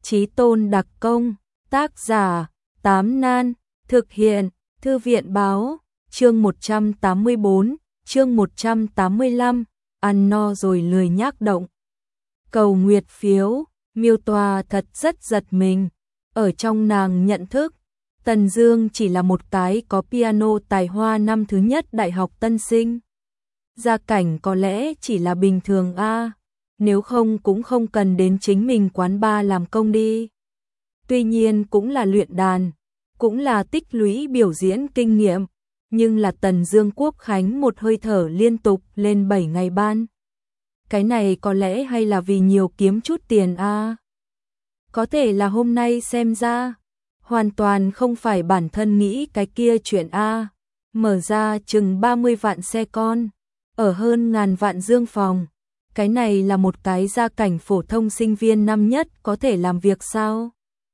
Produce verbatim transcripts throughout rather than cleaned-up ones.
Chí tôn đặc công, tác giả, Tám Nan, thực hiện, Thư viện báo, chương một trăm tám mươi bốn, chương một trăm tám mươi lăm, ăn no rồi lười nhác động. Cầu nguyệt phiếu, Miêu Tòa thật rất giật mình, ở trong nàng nhận thức, Tần Dương chỉ là một cái có piano tài hoa năm thứ nhất đại học tân sinh. Gia cảnh có lẽ chỉ là bình thường a, nếu không cũng không cần đến chính mình quán bar làm công đi. Tuy nhiên cũng là luyện đàn, cũng là tích lũy biểu diễn kinh nghiệm, nhưng là Tần Dương Quốc Khánh một hơi thở liên tục lên bảy ngày ban. Cái này có lẽ hay là vì nhiều kiếm chút tiền a. Có thể là hôm nay xem ra, hoàn toàn không phải bản thân nghĩ cái kia chuyện a. Mở ra chừng ba mươi vạn xe con, ở hơn ngàn vạn dương phòng. Cái này là một cái gia cảnh phổ thông sinh viên năm nhất có thể làm việc sao?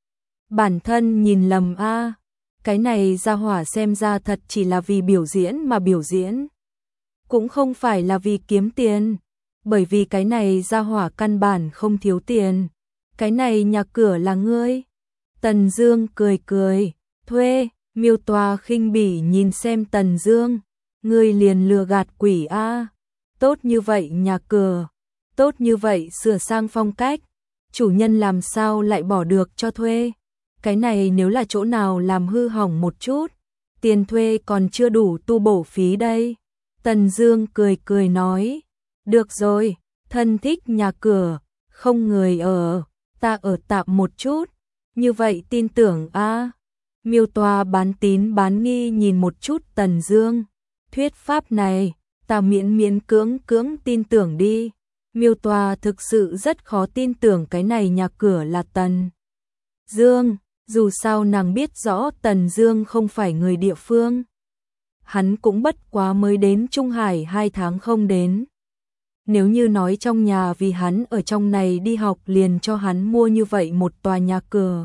Bản thân nhìn lầm a, cái này gia hỏa xem ra thật chỉ là vì biểu diễn mà biểu diễn. Cũng không phải là vì kiếm tiền, bởi vì cái này gia hỏa căn bản không thiếu tiền. Cái này nhà cửa là ngươi. Tần Dương cười cười, thuê. Miêu Tòa khinh bỉ nhìn xem Tần Dương, ngươi liền lừa gạt quỷ a. Tốt như vậy nhà cửa, tốt như vậy sửa sang phong cách, chủ nhân làm sao lại bỏ được cho thuê? Cái này nếu là chỗ nào làm hư hỏng một chút, tiền thuê còn chưa đủ tu bổ phí đây. Tần Dương cười cười nói, được rồi, thân thích nhà cửa, không người ở, ta ở tạm một chút, như vậy tin tưởng a. Miêu Tòa bán tín bán nghi nhìn một chút Tần Dương, thuyết pháp này, ta miễn miễn cưỡng cưỡng tin tưởng đi. Miêu Tòa thực sự rất khó tin tưởng cái này nhà cửa là Tần Dương, dù sao nàng biết rõ Tần Dương không phải người địa phương. Hắn cũng bất quá mới đến Trung Hải hai tháng không đến. Nếu như nói trong nhà vì hắn ở trong này đi học liền cho hắn mua như vậy một tòa nhà cửa,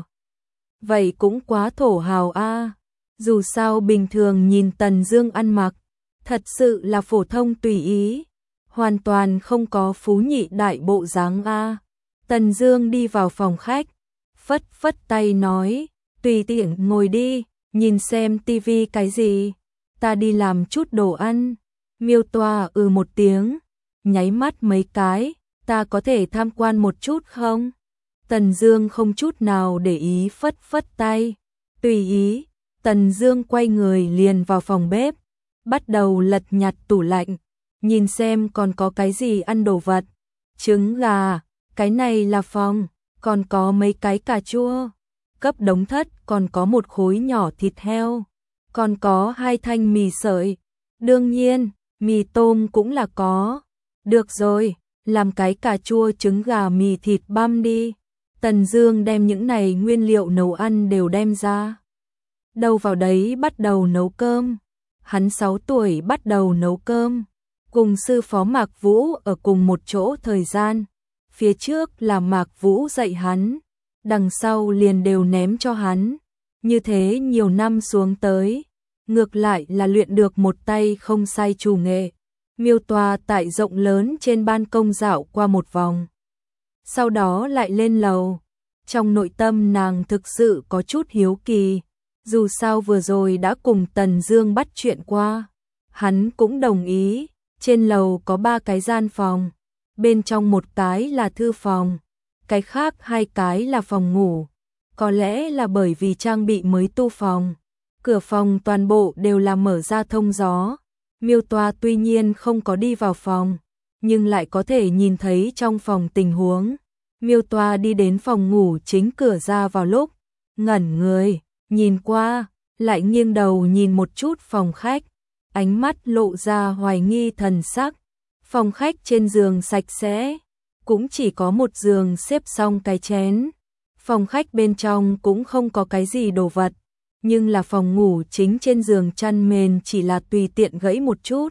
vậy cũng quá thổ hào a. Dù sao bình thường nhìn Tần Dương ăn mặc, thật sự là phổ thông tùy ý, hoàn toàn không có phú nhị đại bộ dáng a. Tần Dương đi vào phòng khách, phất phất tay nói, tùy tiện ngồi đi, nhìn xem tivi cái gì, ta đi làm chút đồ ăn. Miêu Tòa ừ một tiếng, nháy mắt mấy cái, ta có thể tham quan một chút không? Tần Dương không chút nào để ý phất phất tay, tùy ý. Tần Dương quay người liền vào phòng bếp, bắt đầu lật nhặt tủ lạnh, nhìn xem còn có cái gì ăn đồ vật. Trứng gà, cái này là phòng, còn có mấy cái cà chua, cấp đống thất còn có một khối nhỏ thịt heo, còn có hai thanh mì sợi, đương nhiên, mì tôm cũng là có. Được rồi, làm cái cà chua trứng gà mì thịt băm đi. Tần Dương đem những này nguyên liệu nấu ăn đều đem ra. Đâu vào đấy bắt đầu nấu cơm. Hắn sáu tuổi bắt đầu nấu cơm, cùng sư phó Mạc Vũ ở cùng một chỗ thời gian. Phía trước là Mạc Vũ dạy hắn, đằng sau liền đều ném cho hắn. Như thế nhiều năm xuống tới, ngược lại là luyện được một tay không sai chủ nghệ. Miêu Tòa tại rộng lớn trên ban công dạo qua một vòng, sau đó lại lên lầu. Trong nội tâm nàng thực sự có chút hiếu kỳ, dù sao vừa rồi đã cùng Tần Dương bắt chuyện qua, hắn cũng đồng ý. Trên lầu có ba cái gian phòng, bên trong một cái là thư phòng, cái khác hai cái là phòng ngủ. Có lẽ là bởi vì trang bị mới tu phòng, cửa phòng toàn bộ đều là mở ra thông gió. Miêu Tòa tuy nhiên không có đi vào phòng, nhưng lại có thể nhìn thấy trong phòng tình huống. Miêu Tòa đi đến phòng ngủ chính cửa ra vào lúc, ngẩn người, nhìn qua, lại nghiêng đầu nhìn một chút phòng khách, ánh mắt lộ ra hoài nghi thần sắc. Phòng khách trên giường sạch sẽ, cũng chỉ có một giường xếp xong cái chén. Phòng khách bên trong cũng không có cái gì đồ vật, nhưng là phòng ngủ chính trên giường chăn mền chỉ là tùy tiện gãy một chút.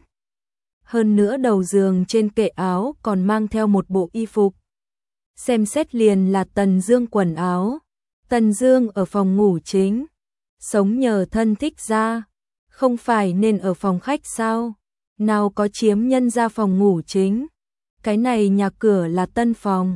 Hơn nữa đầu giường trên kệ áo còn mang theo một bộ y phục. Xem xét liền là Tần Dương quần áo. Tần Dương ở phòng ngủ chính, sống nhờ thân thích ra, không phải nên ở phòng khách sao? Nào có chiếm nhân ra phòng ngủ chính. Cái này nhà cửa là tân phòng,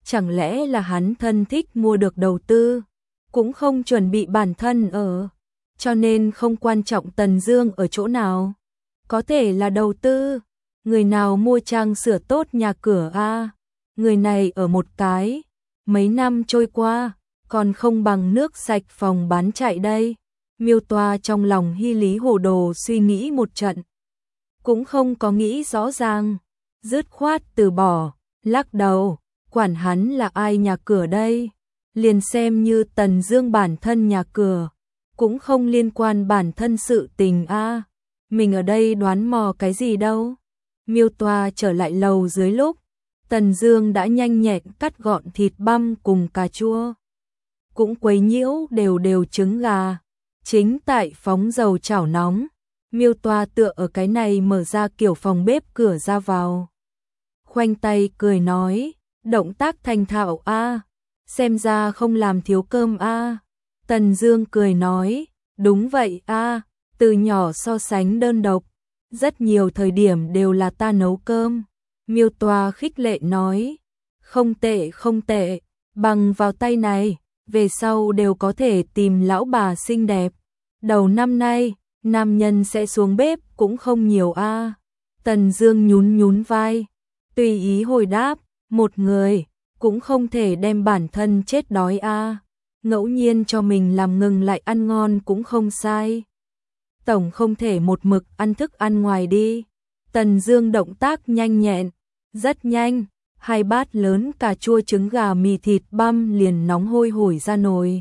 chẳng lẽ là hắn thân thích mua được đầu tư, cũng không chuẩn bị bản thân ở, cho nên không quan trọng Tần Dương ở chỗ nào. Có thể là đầu tư, người nào mua trang sửa tốt nhà cửa a, người này ở một cái, mấy năm trôi qua, còn không bằng nước sạch phòng bán chạy đây. Miêu Toa trong lòng hy lý hồ đồ suy nghĩ một trận, cũng không có nghĩ rõ ràng, dứt khoát từ bỏ, lắc đầu, quản hắn là ai nhà cửa đây, liền xem như Tần Dương bản thân nhà cửa, cũng không liên quan bản thân sự tình a, mình ở đây đoán mò cái gì đâu. Miêu Toa trở lại lầu dưới lúc, Tần Dương đã nhanh nhẹn cắt gọn thịt băm cùng cà chua, cũng quấy nhiễu đều đều trứng gà, chính tại phóng dầu chảo nóng. Miêu Toa tựa ở cái này mở ra kiểu phòng bếp cửa ra vào, khoanh tay cười nói, động tác thành thạo a, xem ra không làm thiếu cơm a. Tần Dương cười nói, đúng vậy a, từ nhỏ so sánh đơn độc, rất nhiều thời điểm đều là ta nấu cơm. Miêu Toa khích lệ nói, không tệ không tệ, bằng vào tay này, về sau đều có thể tìm lão bà xinh đẹp. Đầu năm nay, nam nhân sẽ xuống bếp cũng không nhiều a. Tần Dương nhún nhún vai, tùy ý hồi đáp, một người cũng không thể đem bản thân chết đói a, ngẫu nhiên cho mình làm ngừng lại ăn ngon cũng không sai. Tổng không thể một mực ăn thức ăn ngoài đi. Tần Dương động tác nhanh nhẹn, rất nhanh, hai bát lớn cà chua trứng gà mì thịt băm liền nóng hôi hổi ra nồi.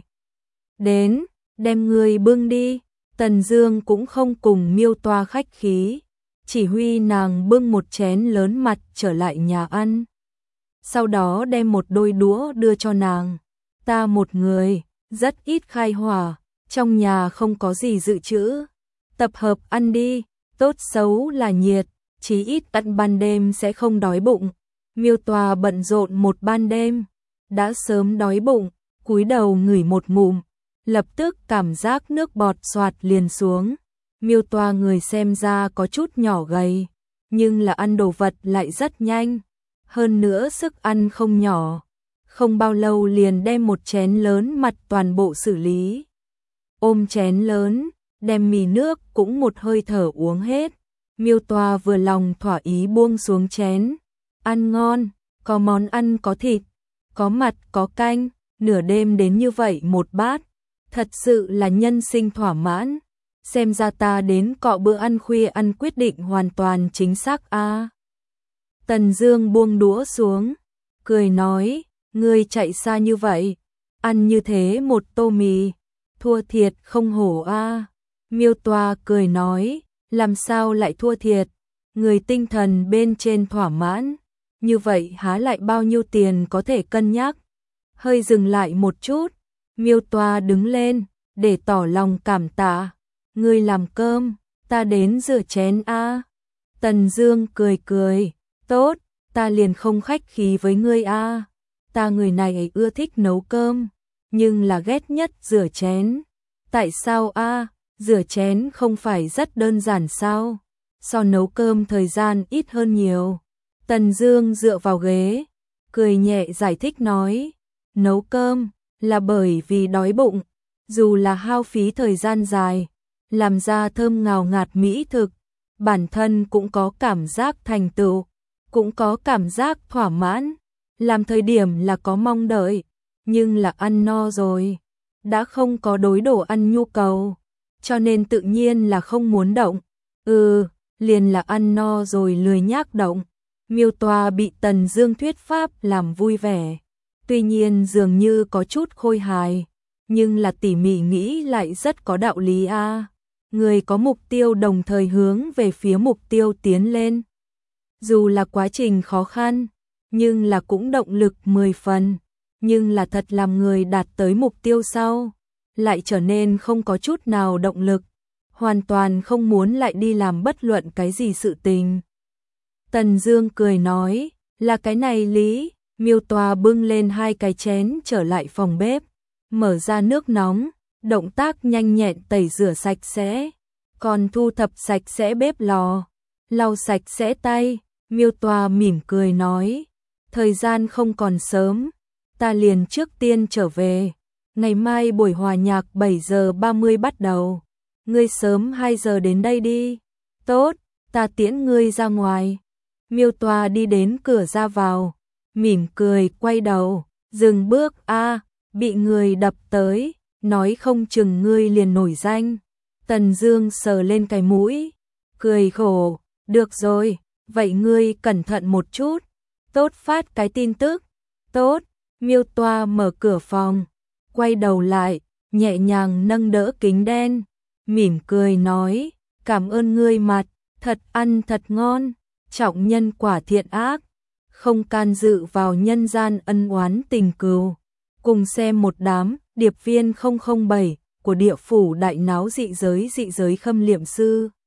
Đến, đem người bưng đi. Tần Dương cũng không cùng Miêu Toa khách khí, chỉ huy nàng bưng một chén lớn mặt trở lại nhà ăn. Sau đó đem một đôi đũa đưa cho nàng. Ta một người, rất ít khai hỏa, trong nhà không có gì dự trữ. Tập hợp ăn đi, tốt xấu là nhiệt, chí ít tận ban đêm sẽ không đói bụng. Miêu Toa bận rộn một ban đêm, đã sớm đói bụng, cúi đầu ngửi một ngụm, lập tức cảm giác nước bọt xoạt liền xuống. Miêu Toa người xem ra có chút nhỏ gầy, nhưng là ăn đồ vật lại rất nhanh, hơn nữa sức ăn không nhỏ, không bao lâu liền đem một chén lớn mặt toàn bộ xử lý. Ôm chén lớn, đem mì nước cũng một hơi thở uống hết. Miêu Toa vừa lòng thỏa ý buông xuống chén. Ăn ngon, có món ăn có thịt, có mặt có canh, nửa đêm đến như vậy một bát, thật sự là nhân sinh thỏa mãn. Xem ra ta đến cọ bữa ăn khuya ăn quyết định hoàn toàn chính xác a. À. Tần Dương buông đũa xuống, cười nói, ngươi chạy xa như vậy, ăn như thế một tô mì, thua thiệt không hổ a. À. Miêu Toa cười nói, làm sao lại thua thiệt, người tinh thần bên trên thỏa mãn, như vậy há lại bao nhiêu tiền có thể cân nhắc. Hơi dừng lại một chút, Miêu Toa đứng lên, để tỏ lòng cảm tạ, ngươi làm cơm, ta đến rửa chén a. À. Tần Dương cười cười, tốt, ta liền không khách khí với ngươi a. À. Ta người này ưa thích nấu cơm, nhưng là ghét nhất rửa chén. Tại sao a? À? Rửa chén không phải rất đơn giản sao? So nấu cơm thời gian ít hơn nhiều. Tần Dương dựa vào ghế, cười nhẹ giải thích nói, nấu cơm là bởi vì đói bụng, dù là hao phí thời gian dài, làm ra thơm ngào ngạt mỹ thực, bản thân cũng có cảm giác thành tựu, cũng có cảm giác thỏa mãn, làm thời điểm là có mong đợi, nhưng là ăn no rồi, đã không có đối đồ ăn nhu cầu, cho nên tự nhiên là không muốn động. Ừ, liền là ăn no rồi lười nhác động. Miêu Toa bị Tần Dương thuyết pháp làm vui vẻ, tuy nhiên dường như có chút khôi hài, nhưng là tỉ mỉ nghĩ lại rất có đạo lý a. À. Người có mục tiêu đồng thời hướng về phía mục tiêu tiến lên. Dù là quá trình khó khăn, nhưng là cũng động lực mười phần, nhưng là thật làm người đạt tới mục tiêu sau, lại trở nên không có chút nào động lực, hoàn toàn không muốn lại đi làm bất luận cái gì sự tình. Tần Dương cười nói, là cái này lý. Miêu Toa bưng lên hai cái chén trở lại phòng bếp, mở ra nước nóng, động tác nhanh nhẹn tẩy rửa sạch sẽ, còn thu thập sạch sẽ bếp lò, lau sạch sẽ tay. Miêu Toa mỉm cười nói, thời gian không còn sớm, ta liền trước tiên trở về. Ngày mai buổi hòa nhạc bảy giờ ba mươi bắt đầu. Ngươi sớm hai giờ đến đây đi. Tốt, ta tiễn ngươi ra ngoài. Miêu Tòa đi đến cửa ra vào, mỉm cười quay đầu, dừng bước a, bị người đập tới, nói không chừng ngươi liền nổi danh. Tần Dương sờ lên cái mũi, cười khổ, được rồi, vậy ngươi cẩn thận một chút. Tốt, phát cái tin tức. Tốt, Miêu Tòa mở cửa phòng, quay đầu lại, nhẹ nhàng nâng đỡ kính đen, mỉm cười nói, cảm ơn ngươi Mặt, thật ăn thật ngon, trọng nhân quả thiện ác, không can dự vào nhân gian ân oán tình cừu. Cùng xem một đám điệp viên không không bảy của địa phủ đại náo dị giới dị giới khâm liệm sư.